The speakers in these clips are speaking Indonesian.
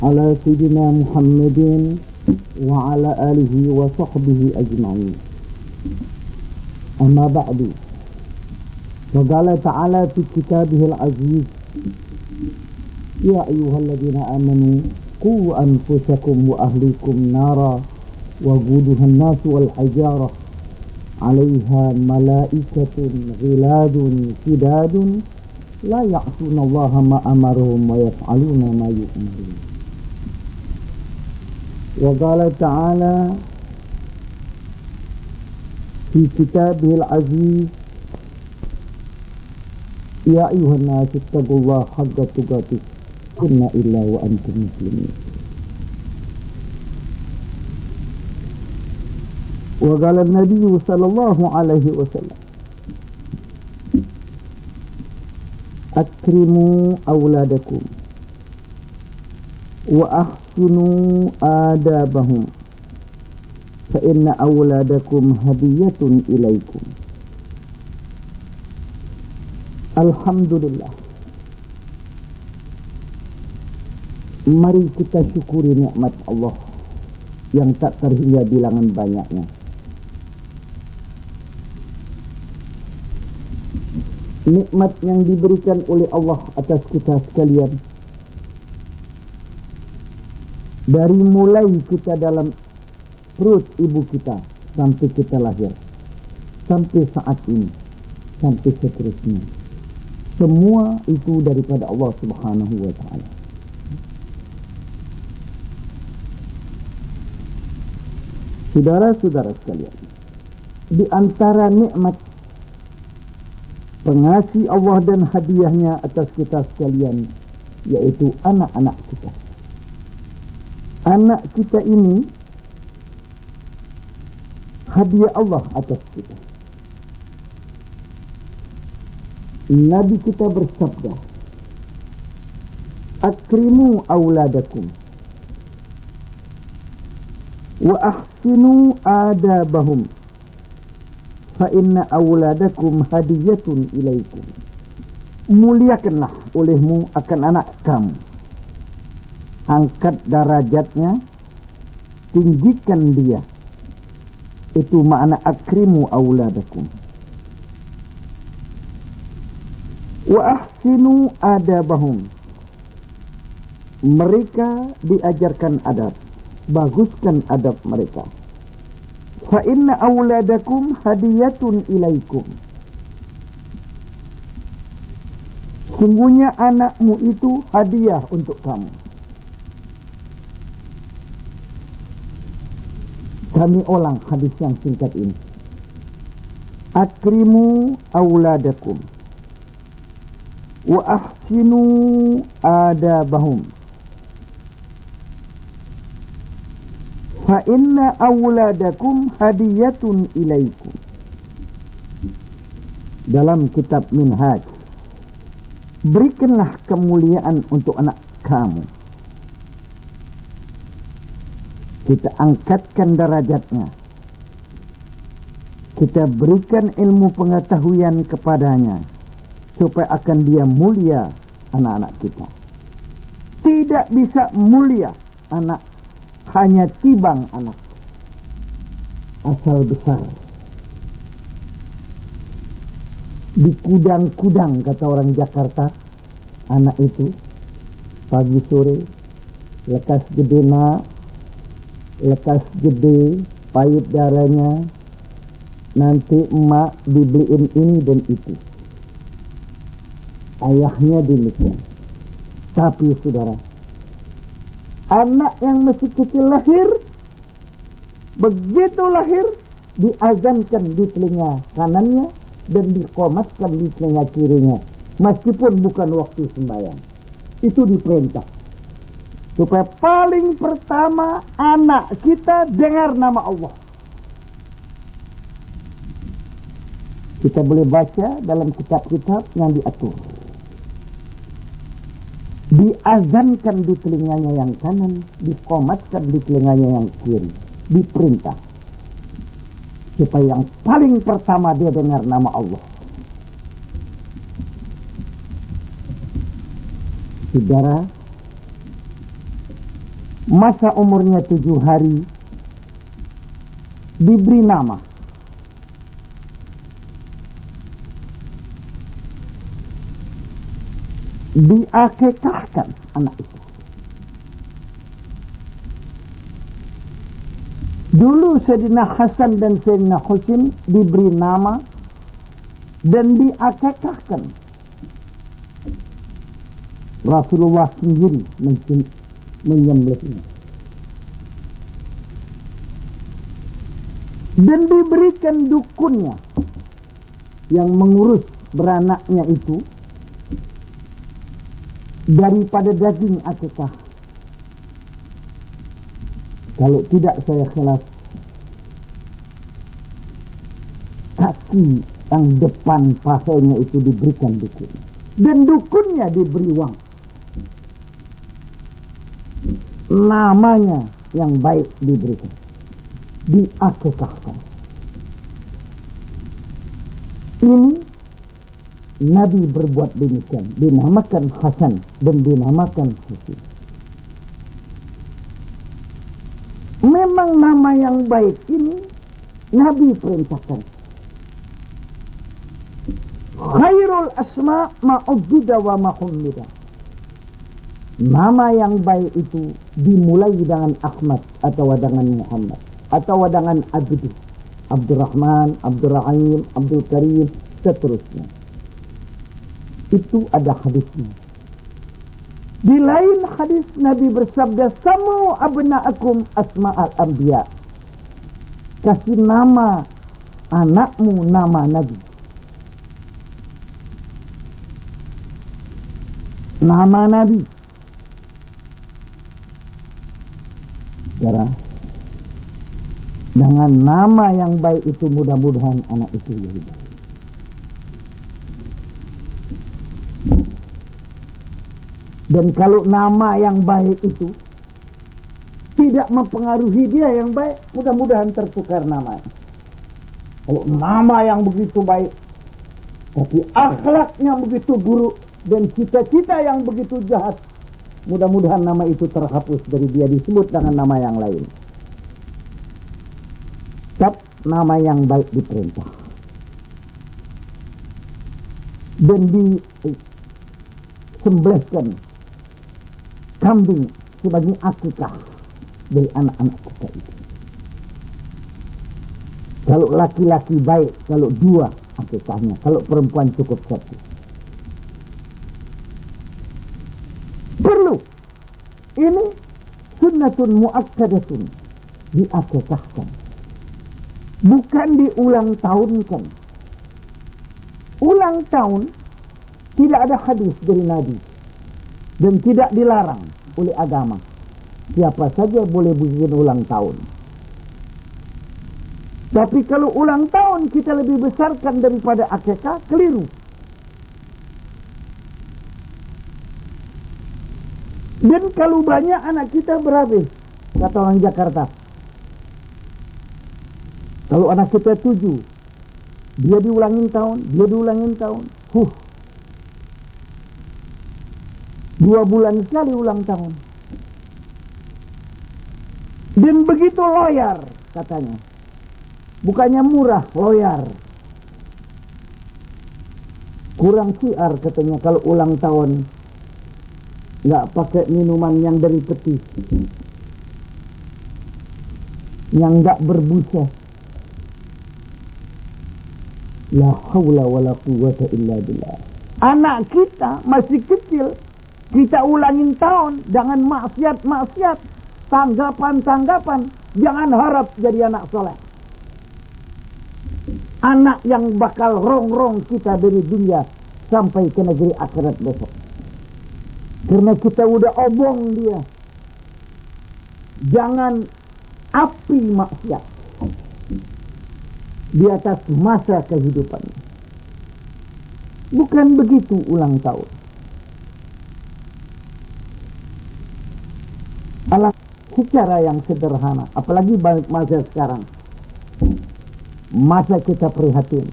على سيدنا محمد وعلى آله وصحبه أجمعين. أما بعد، فقال تعالى في كتابه العزيز: يا أيها الذين آمنوا قوا أنفسكم وأهليكم نارا وقودها الناس والحجارة عليها ملائكة غلاد شداد لا يعصون الله ما أمرهم ويفعلون ما يؤمرون. وقال تعالى في كتابه العزيز: يا أيها الناس اتقوا الله حق تقاته إن إلا وأنتم مسلمون. وقال النبي صلى الله عليه وسلم: أكرموا أولادكم وأحسنوا آدابهم فإن أولادكم هدية إليكم. Alhamdulillah. Mari kita syukuri nikmat Allah yang tak terhingga bilangan banyaknya. Nikmat yang diberikan oleh Allah atas kita sekalian, dari mulai kita dalam perut ibu kita sampai kita lahir, sampai saat ini, sampai seterusnya, semua itu daripada Allah Subhanahu wa ta'ala. Saudara-saudara sekalian, di antara nikmat pengasih Allah dan hadiahnya atas kita sekalian, yaitu anak-anak kita. Anak kita ini hadiah Allah atas kita. Nabi kita bersabda: Akrimu awladakum wa ahsinu adabahum fa inna awladakum hadiyatun ilaikum. Muliakanlah olehmu akan anak kamu, angkat derajatnya, tinggikan dia. Itu makna akrimu awladakum. Wa ahsinu adabahum. Mereka diajarkan adab, baguskan adab mereka. Fa inna awladakum hadiyatun ilaikum. Sungguhnya anakmu itu hadiah untuk kamu. Kami ulang hadis yang singkat ini. Akrimu awladakum wa ahsinu adabahum fa inna awladakum hadiyatun ilaikum. Dalam kitab Minhaj, berikanlah kemuliaan untuk anak kamu. Kita angkatkan derajatnya. Kita berikan ilmu pengetahuan kepadanya, supaya akan dia mulia anak-anak kita. Tidak bisa mulia anak hanya tibang anak asal besar. Di kudang-kudang, kata orang Jakarta, anak itu pagi sore lekas gede nak, lekas gede, pahit darahnya, nanti emak dibeliin ini dan itu. Ayahnya demikian. Tapi saudara, anak yang masih kecil lahir, begitu lahir, diazankan di telinga kanannya dan diqomatkan di telinga kirinya, meskipun bukan waktu sembahyang. Itu diperintah. Supaya paling pertama anak kita dengar nama Allah. Kita boleh baca dalam kitab-kitab yang diatur. Diazankan di telinganya yang kanan, diqomatkan di telinganya yang kiri. Diperintah. Supaya yang paling pertama dia dengar nama Allah. Saudara, Masa umurnya 7 hari, diberi nama. Diakekahkan anak itu. Dulu Sayyidina Hasan dan Sayyidina Husain diberi nama dan diakekahkan. Rasulullah sendiri menyembelihnya. Dan diberikan dukunnya yang mengurus beranaknya itu daripada daging akikah. Kalau tidak saya khilaf, kaki yang depan pahanya itu diberikan dukun. Dan dukunnya diberi wang. Namanya yang baik diberikan. Diakikahkan. Ini Nabi berbuat demikian. Dinamakan Hasan dan dinamakan Husain. Memang nama yang baik ini Nabi perintahkan. Khairul asma' ma'ubbida wa ma'hummida. Nama yang baik itu dimulai dengan Ahmad atau dengan Muhammad atau dengan Abdi, Abdurrahman, Abdurrahim, Abdul Karim, seterusnya. Itu ada hadisnya. Di lain hadis Nabi bersabda, "Samu abna'akum asma'al anbiya." Kasih nama anakmu nama Nabi. Nama Nabi. Sekarang, dengan nama yang baik itu mudah-mudahan anak itu jadi baik. Dan kalau nama yang baik itu tidak mempengaruhi dia yang baik, mudah-mudahan tertukar namanya. Kalau nama yang begitu baik, tapi akhlaknya begitu buruk dan cita-cita yang begitu jahat, mudah-mudahan nama itu terhapus dari dia, disebut dengan nama yang lain. Tetap nama yang baik diperintah. Dan disembelihkan kambing sebagai akikah dari anak-anak kita itu. Kalau laki-laki baik, kalau 2 akikahnya, kalau perempuan cukup 1. Perlu. Ini sunnatun muakkadatun, diakikahkan. Bukan diulang tahunkan. Ulang tahun tidak ada hadis dari Nabi. Dan tidak dilarang oleh agama. Siapa saja boleh bikin ulang tahun. Tapi kalau ulang tahun kita lebih besarkan daripada akikah, keliru. Dan kalau banyak anak kita berhabis, kata orang Jakarta. Kalau anak kita 7, dia diulangin tahun, dia diulangin tahun. 2 bulan sekali ulang tahun. Dan begitu loyar katanya. Bukannya murah, loyar. Kurang siar katanya kalau ulang tahun nggak pakai minuman yang dari peti, yang nggak berbusa. La haula wala quwwata illa billah. Anak kita masih kecil, kita ulangin tahun dengan maksiat-maksiat, tanggapan-tanggapan, jangan harap jadi anak soleh. Anak yang bakal rongrong kita dari dunia sampai ke negeri akhirat besok. Karena kita udah obong dia. Jangan api maksiat di atas masa kehidupannya. Bukan begitu ulang tahun. Alat secara yang sederhana, apalagi masa sekarang, masa kita prihatin.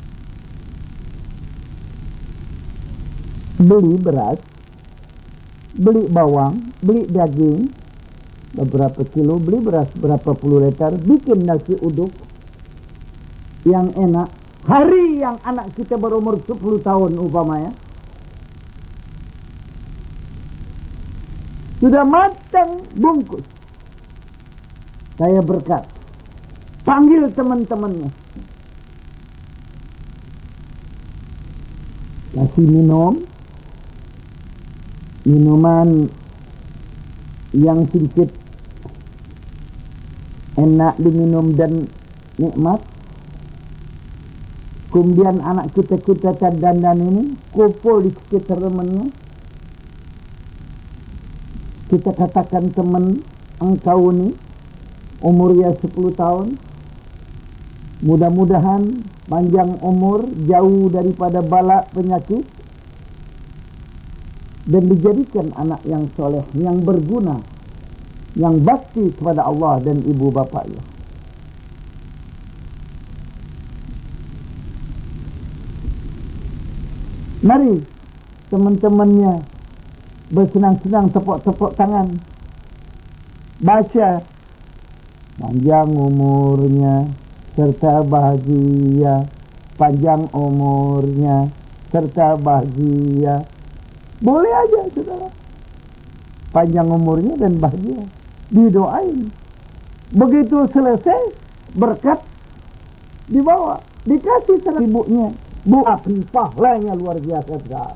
Beli beras beli bawang, beli daging beberapa kilo, beli beras berapa puluh liter, bikin nasi uduk yang enak. Hari yang anak kita berumur 10 tahun umpamanya, sudah matang bungkus. Saya berkat, panggil teman-temannya, kasih minuman yang sedikit enak diminum dan nikmat. Kemudian anak kita dandan ini kumpul di sekitar temannya. Kita katakan, teman engkau ini umurnya 10 tahun. Mudah-mudahan panjang umur, jauh daripada bala penyakit, dan dijadikan anak yang soleh, yang berguna, yang bakti kepada Allah dan ibu bapaknya. Mari teman-temannya bersenang-senang, tepuk-tepuk tangan, baca, panjang umurnya serta bahagia, panjang umurnya serta bahagia. Boleh aja saudara, panjang umurnya dan bahagia, didoain. Begitu selesai, berkat dibawa, dikasih sama ibunya. Bu, api pahalanya luar biasa besar.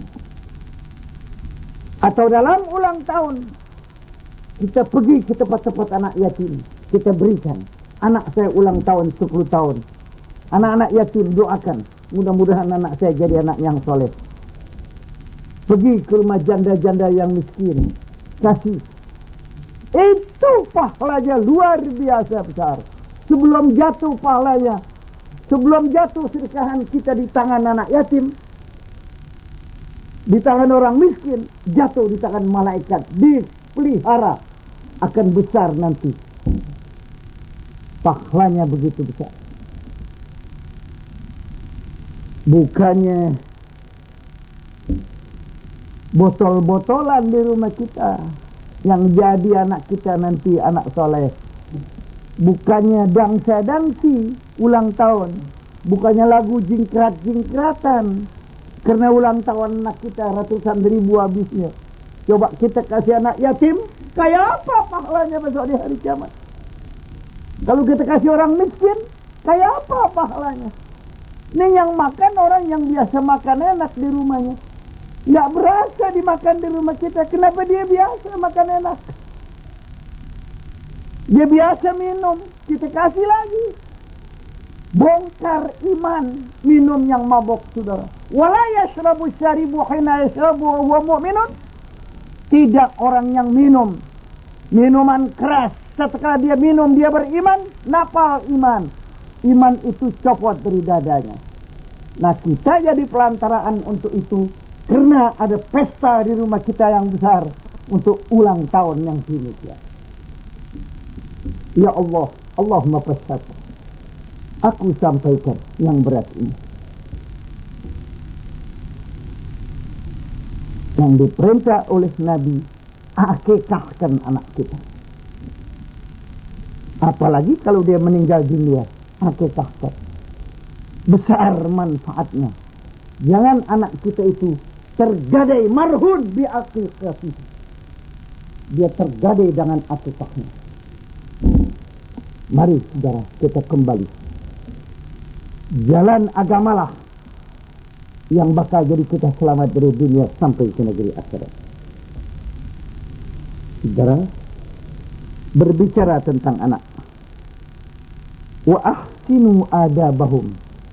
Atau dalam ulang tahun, kita pergi ke tempat-tempat anak yatim, kita berikan. Anak saya ulang tahun 10 tahun. Anak-anak yatim, doakan, mudah-mudahan anak saya jadi anak yang soleh. Pergi ke rumah janda-janda yang miskin, kasih. Itu pahalanya luar biasa besar. Sebelum jatuh pahalanya, sebelum jatuh sedekahan kita di tangan anak yatim, di tangan orang miskin, jatuh di tangan malaikat, dipelihara, akan besar nanti. Pahalanya begitu besar. Bukannya botol-botolan di rumah kita yang jadi anak kita nanti anak soleh. Bukannya dangsa-dangsi ulang tahun, bukannya lagu jingkrat-jingkratan karena ulang tahun anak kita ratusan ribu habisnya. Coba kita kasih anak yatim, kayak apa pahalanya besok di hari kiamat? Kalau kita kasih orang miskin, kayak apa pahalanya? Ini yang makan orang yang biasa makan enak di rumahnya, nggak berasa dimakan di rumah kita. Kenapa dia biasa makan enak? Dia biasa minum, kita kasih lagi. Bongkar iman, minum yang mabok saudara. Wala yashrabu syaribu hina yashrabu wa huwa mu'minun. Tidak orang yang minum minuman keras, setelah dia minum dia beriman, napal iman. Iman itu copot dari dadanya. Nah, kita jadi pelantaraan untuk itu, karena ada pesta di rumah kita yang besar untuk ulang tahun yang demikian. Ya Allah, Allahumma fasad, aku sampaikan yang berat ini, yang diperintah oleh Nabi, akikahkan anak kita. Apalagi kalau dia meninggal dunia, akikahkan. Besar manfaatnya. Jangan anak kita itu tergadai marhun bi akikahnya. Dia tergadai dengan akikahnya. Mari saudara, kita kembali. Jalan agamalah yang bakal jadi kita selamat dari dunia sampai ke negeri akhirat. Saudara, berbicara tentang anak. Wa ahsinu adabahum.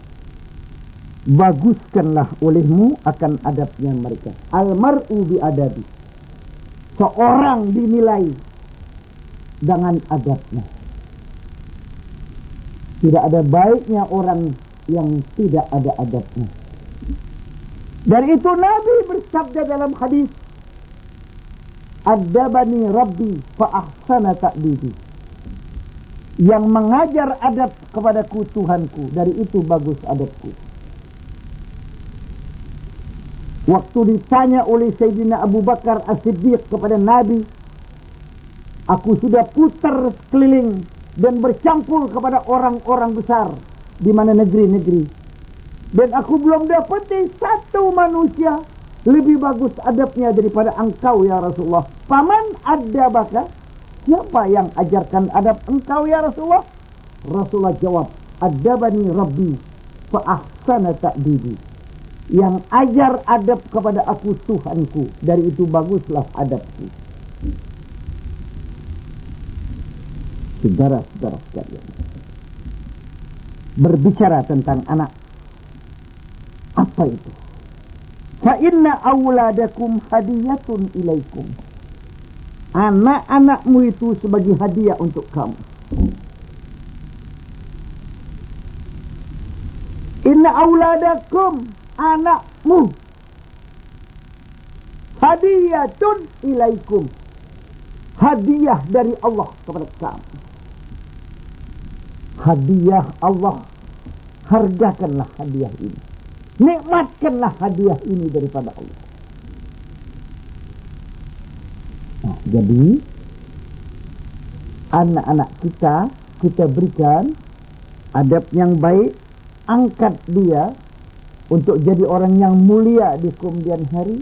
Baguskanlah olehmu akan adabnya mereka. Almar'u bi adabi. Seorang dinilai dengan adabnya. Tidak ada baiknya orang yang tidak ada adabnya. Dari itu Nabi bersabda dalam hadis, Adabani Rabbi fa ahsana ta'dibi. Yang mengajar adab kepadaku Tuhanku, dari itu bagus adabku. Waktu ditanya oleh Sayyidina Abu Bakar As-Siddiq kepada Nabi, aku sudah putar keliling dan bercampur kepada orang-orang besar di mana negeri-negeri, dan aku belum dapati satu manusia lebih bagus adabnya daripada engkau ya Rasulullah. Paman adabaka, siapa yang ajarkan adab engkau ya Rasulullah? Rasulullah jawab, adabani Rabbi fa ahsana ta'dibi. Yang ajar adab kepada aku Tuhanku, dari itu baguslah adabku. Saudara-saudara sekalian, berbicara tentang anak, apa itu? Fa inna auladakum hadiyatun ilaikum. Anak-anakmu itu sebagai hadiah untuk kamu. Inna auladakum, anakmu, hadiyatun ilaikum, hadiah dari Allah kepada kamu. Hadiah Allah, hargakanlah hadiah ini, nikmatkanlah hadiah ini daripada Allah. Nah, jadi anak-anak kita berikan adab yang baik, angkat dia untuk jadi orang yang mulia di kemudian hari.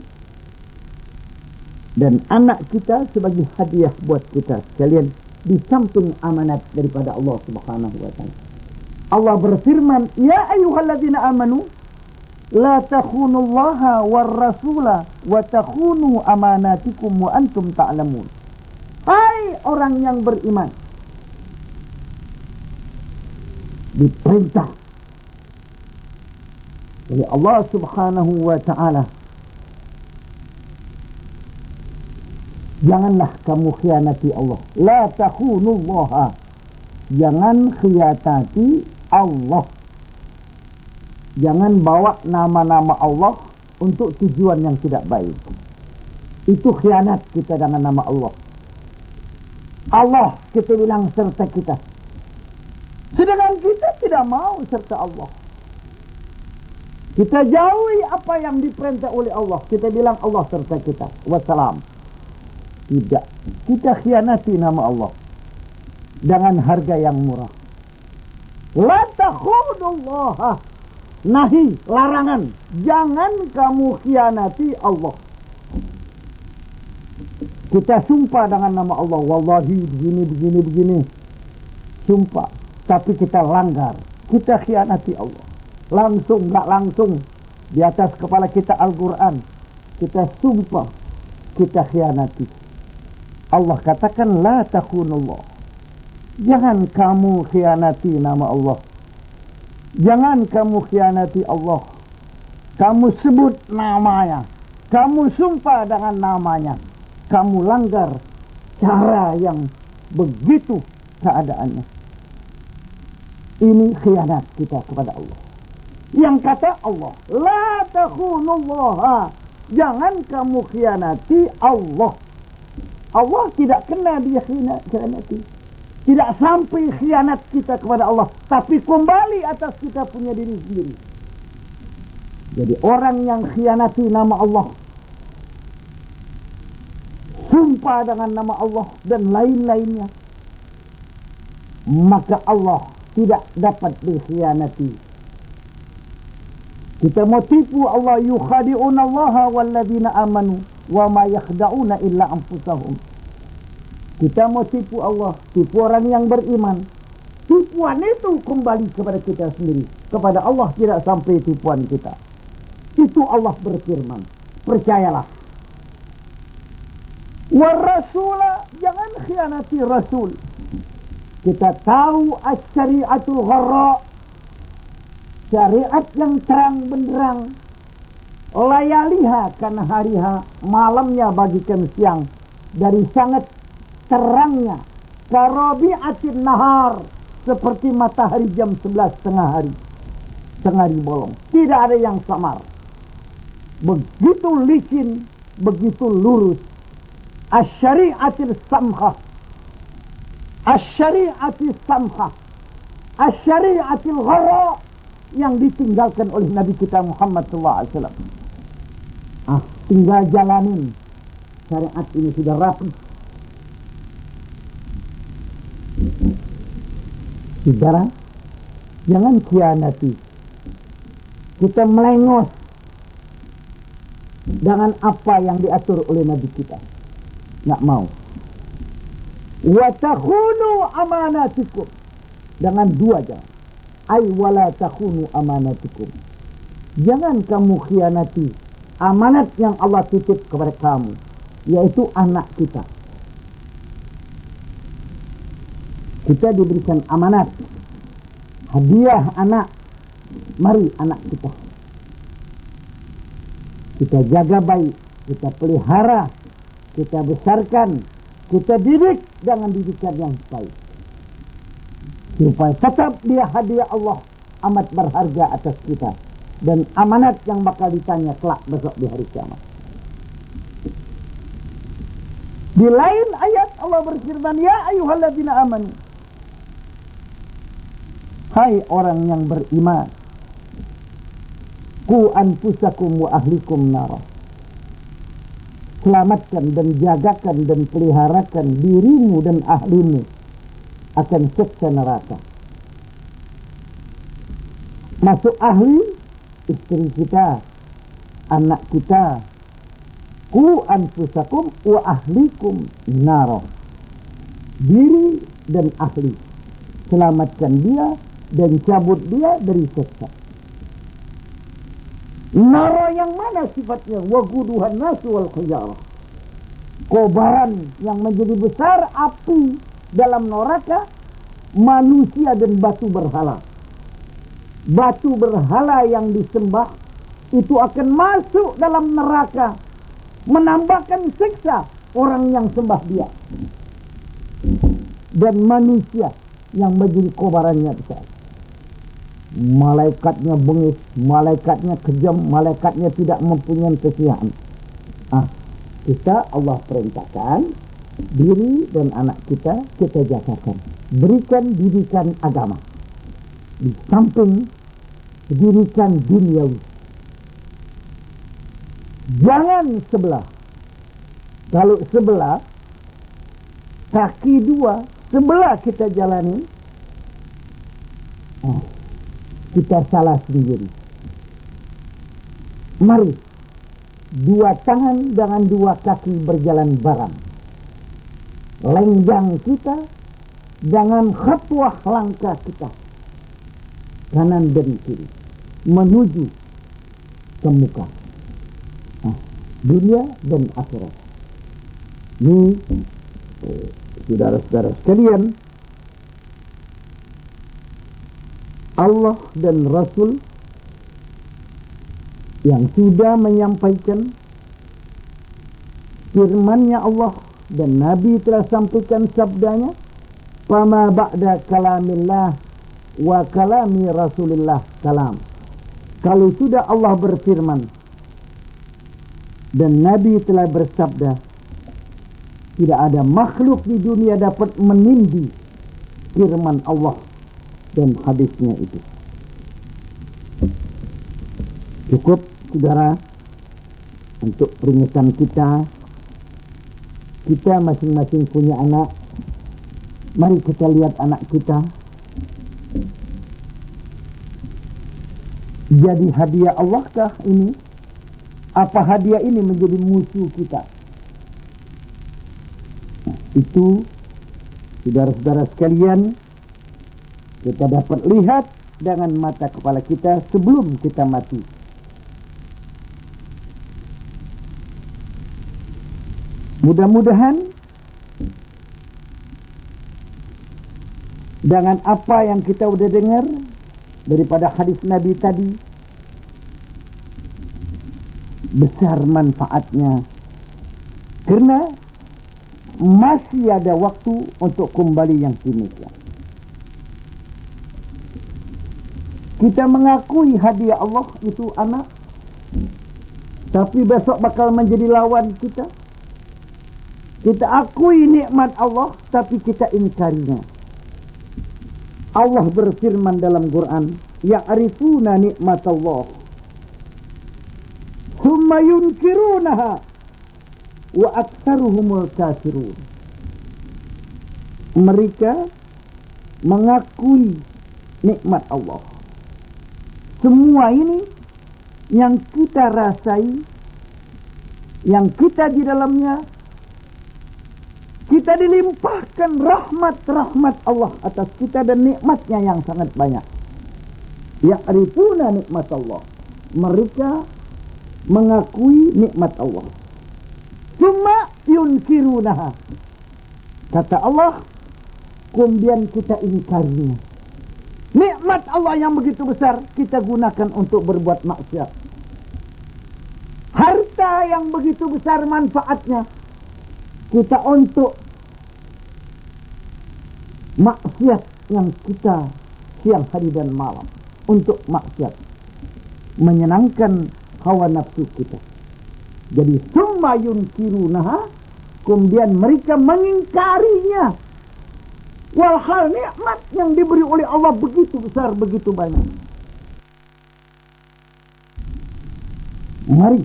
Dan anak kita sebagai hadiah buat kita sekalian, di samping amanat daripada Allah Subhanahu wa taala. Allah berfirman, ya ayyuhalladzina amanu la takhunullaha war rasula wa takhunu amanatikum wa antum ta'lamun. Hai orang yang beriman, diperintah oleh Allah Subhanahu wa taala, janganlah kamu khianati Allah. La takhunullaha, jangan khianati Allah. Jangan bawa nama-nama Allah untuk tujuan yang tidak baik. Itu khianat kita dengan nama Allah. Allah kita bilang serta kita, sedangkan kita tidak mau serta Allah. Kita jauhi apa yang diperintah oleh Allah. Kita bilang Allah serta kita. Wassalam. Tidak. Kita khianati nama Allah dengan harga yang murah. La takhunullaha. Nahi, larangan. Jangan kamu khianati Allah. Kita sumpah dengan nama Allah. Wallahi begini. Sumpah. Tapi kita langgar. Kita khianati Allah. Langsung, enggak langsung. Di atas kepala kita Al-Quran. Kita sumpah. Kita khianati. Allah katakan, la takhunullah. Jangan kamu khianati nama Allah. Jangan kamu khianati Allah. Kamu sebut namanya. Kamu sumpah dengan namanya. Kamu langgar cara yang begitu keadaannya. Ini khianat kita kepada Allah. Yang kata Allah, la takhunullaha, jangan kamu khianati Allah. Allah tidak kena dia khianati. Tidak sampai khianat kita kepada Allah, tapi kembali atas kita punya diri sendiri. Jadi orang yang khianati nama Allah, sumpah dengan nama Allah dan lain-lainnya, maka Allah tidak dapat dikhianati. Kita mau tipu Allah, yukhadi'una Allah walladzina amanu wa ma yakhda'una illa anfusahum. Kita mau tipu Allah, tipu orang yang beriman. Tipuan itu kembali kepada kita sendiri. Kepada Allah tidak sampai tipuan kita. Itu Allah berfirman. Percayalah. Warrasula, jangan khianati Rasul. Kita tahu as-syari'atul gharra, syariat yang terang benderang. Layaliha karena hariha, malamnya bagikan siang. Dari sangat terangnya, karabi'atin nahar, seperti matahari jam 11 tengah hari bolong. Tidak ada yang samar. Begitu licin, begitu lurus. Asy-syari'atil samhah, asy-syari'atil samhah, asy-syari'atil gharra, yang ditinggalkan oleh Nabi kita Muhammad SAW. Tinggal jalanin. Syariat ini sudah rapi. Saudara, jangan khianati. Kita melengos dengan apa yang diatur oleh Nabi kita. Nggak mau. Wa takhunu amanatikum. Dengan dua jangan. Ay wala takhunu amanatikum. Jangan kamu khianati amanat yang Allah titip kepada kamu, yaitu anak kita. Kita diberikan amanat, hadiah anak. Mari anak kita jaga baik, kita pelihara, kita besarkan, kita didik dengan didikan yang baik, supaya tetap dia hadiah Allah amat berharga atas kita dan amanat yang bakal ditanya kelak besok di hari kiamat. Di lain ayat Allah berfirman, ya ayyuhalladzina amanu, hai orang yang beriman, qu anfusakum wa ahlikum nara. Selamatkan dan jagakan dan peliharakan dirimu dan ahlimu akan siksa neraka. Masuk ahli, istri kita, anak kita. Qu anfusakum wa ahlikum nara. Diri dan ahli. Selamatkan dia dan cabut dia dari siksa. Nara yang mana sifatnya? Waquduhan nasu wal hijarah. Kobaran yang menjadi besar api dalam neraka, manusia dan batu berhala. Batu berhala yang disembah itu akan masuk dalam neraka, menambahkan siksa orang yang sembah dia. Dan manusia yang menjadi kobarannya besar. Malaikatnya bengis, malaikatnya kejam, malaikatnya tidak mempunyai kesiaan. Kita Allah perintahkan diri dan anak kita jagakan. Berikan didikan agama. Di samping didikan duniawi. Jangan sebelah. Kalau sebelah, kaki dua, sebelah kita jalani, kita salah sendiri. Mari, dua tangan dengan dua kaki berjalan bareng. Lenggang kita dengan khatwah langkah kita, kanan dan kiri, menuju ke muka. Dunia dan akhirat. Ini, saudara-saudara sekalian, Allah dan Rasul yang sudah menyampaikan firman-Nya Allah dan Nabi telah sampaikan sabdanya, "Fama ba'da kalamillah wa kalami Rasulillah kalam." Kalau sudah Allah berfirman dan Nabi telah bersabda, tidak ada makhluk di dunia dapat menindih firman Allah dan hadisnya itu. Cukup, saudara, untuk peringatan kita. Kita masing-masing punya anak. Mari kita lihat anak kita jadi hadiah Allah kah ini? Apa hadiah ini menjadi musuh kita? Itu, saudara-saudara sekalian, kita dapat lihat dengan mata kepala kita sebelum kita mati. Mudah-mudahan dengan apa yang kita sudah dengar daripada hadis Nabi tadi, besar manfaatnya, karena masih ada waktu untuk kembali yang demikian. Kita mengakui hadiah Allah itu anak, tapi besok bakal menjadi lawan kita. Kita akui nikmat Allah, tapi kita ingkarinya. Allah berfirman dalam Quran, "Ya'rifuna nikmat Allah, Summa yunkirunaha wa aktsaruhumul kafirun. Mereka mengakui nikmat Allah. Semua ini yang kita rasai, yang kita di dalamnya, kita dilimpahkan rahmat-rahmat Allah atas kita dan nikmatnya yang sangat banyak. Ya'rifuna nikmat Allah. Mereka mengakui nikmat Allah. Summa yunkirunaha. Kata Allah, kemudian kita ingkarinya. Nikmat Allah yang begitu besar kita gunakan untuk berbuat maksiat. Harta yang begitu besar manfaatnya kita untuk maksiat yang kita siang hari dan malam. Untuk maksiat, menyenangkan hawa nafsu kita. Jadi summa yunkirunaha, kemudian mereka mengingkarinya. Walhal nikmat yang diberi oleh Allah begitu besar, begitu banyak. Mari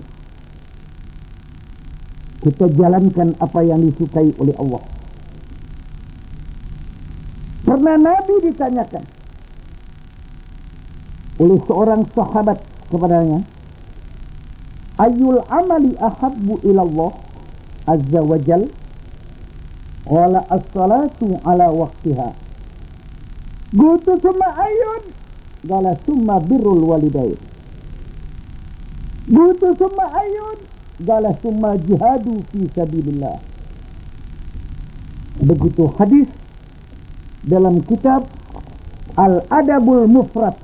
kita jalankan apa yang disukai oleh Allah. Pernah Nabi ditanyakan oleh seorang sahabat kepadanya, ayyul amali ahabbu ilallah azza wa jal? Qala as-salatu ala waqtiha. Qultu summa ayyun? Qala summa birrul walidain. Qultu summa ayyun? Qala summa jihadu fi sabilillah. Begitu hadis dalam kitab Al-Adabul Mufrad.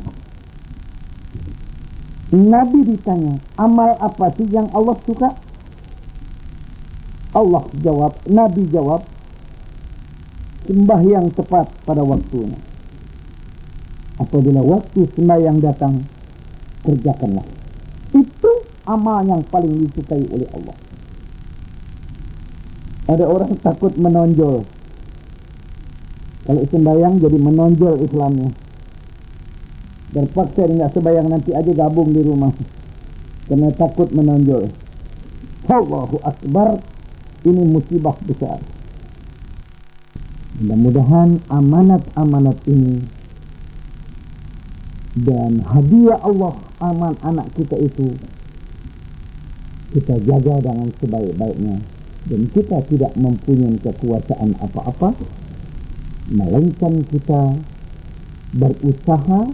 Nabi ditanya, amal apa sih yang Allah suka? Allah jawab, Nabi jawab, sembahyang tepat pada waktunya. Apabila waktu sembahyang datang, kerjakanlah. Itu amal yang paling disukai oleh Allah. Ada orang takut menonjol. Kalau sembahyang jadi menonjol Islamnya. Terpaksa dia nggak sembahyang, nanti aja gabung di rumah karena takut menonjol. Allahu Akbar, ini musibah besar. Mudah-mudahan amanat-amanat ini dan hadiah Allah aman anak kita itu kita jaga dengan sebaik-baiknya, dan kita tidak mempunyai kekuasaan apa-apa, melainkan kita berusaha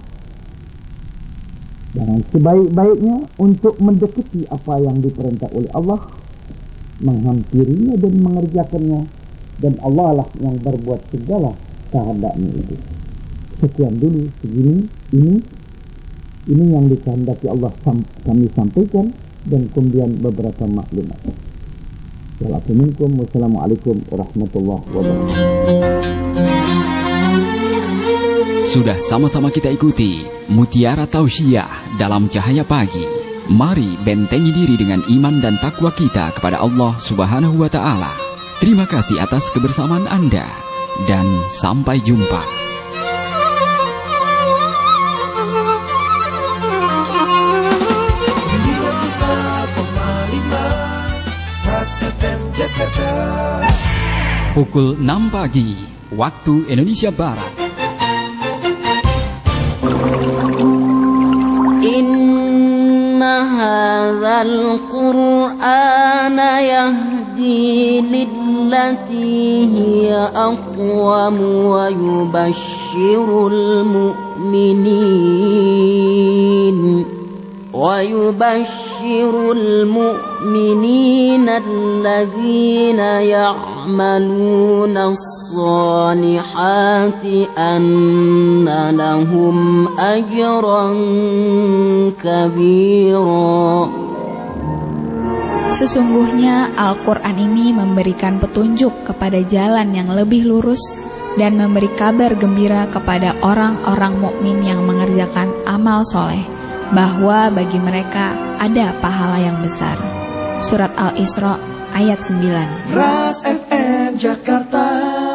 dengan sebaik-baiknya untuk mendekati apa yang diperintah oleh Allah, menghampirinya dan mengerjakannya, dan Allah lah yang berbuat segala kehendaknya itu. Sekian dulu, segini, ini yang dikehendaki Allah kami sampaikan, dan kemudian beberapa maklumat. Wassalamualaikum warahmatullahi wabarakatuh. Sudah sama-sama kita ikuti Mutiara Tausiah dalam Cahaya Pagi. Mari bentengi diri dengan iman dan takwa kita kepada Allah Subhanahu wa Ta'ala. Terima kasih atas kebersamaan Anda dan sampai jumpa. Pukul 6 pagi waktu Indonesia Barat. Inna hadzal Qur'ana yahdi lillati hiya aqwam wa yubashshirul mu'minin alladzina ya'maluna as-salihati anna lahum ajran kabira. Sesungguhnya Al-Quran ini memberikan petunjuk kepada jalan yang lebih lurus dan memberi kabar gembira kepada orang-orang mukmin yang mengerjakan amal soleh, bahwa bagi mereka ada pahala yang besar. Surat Al-Isra ayat 9. Ras FM Jakarta.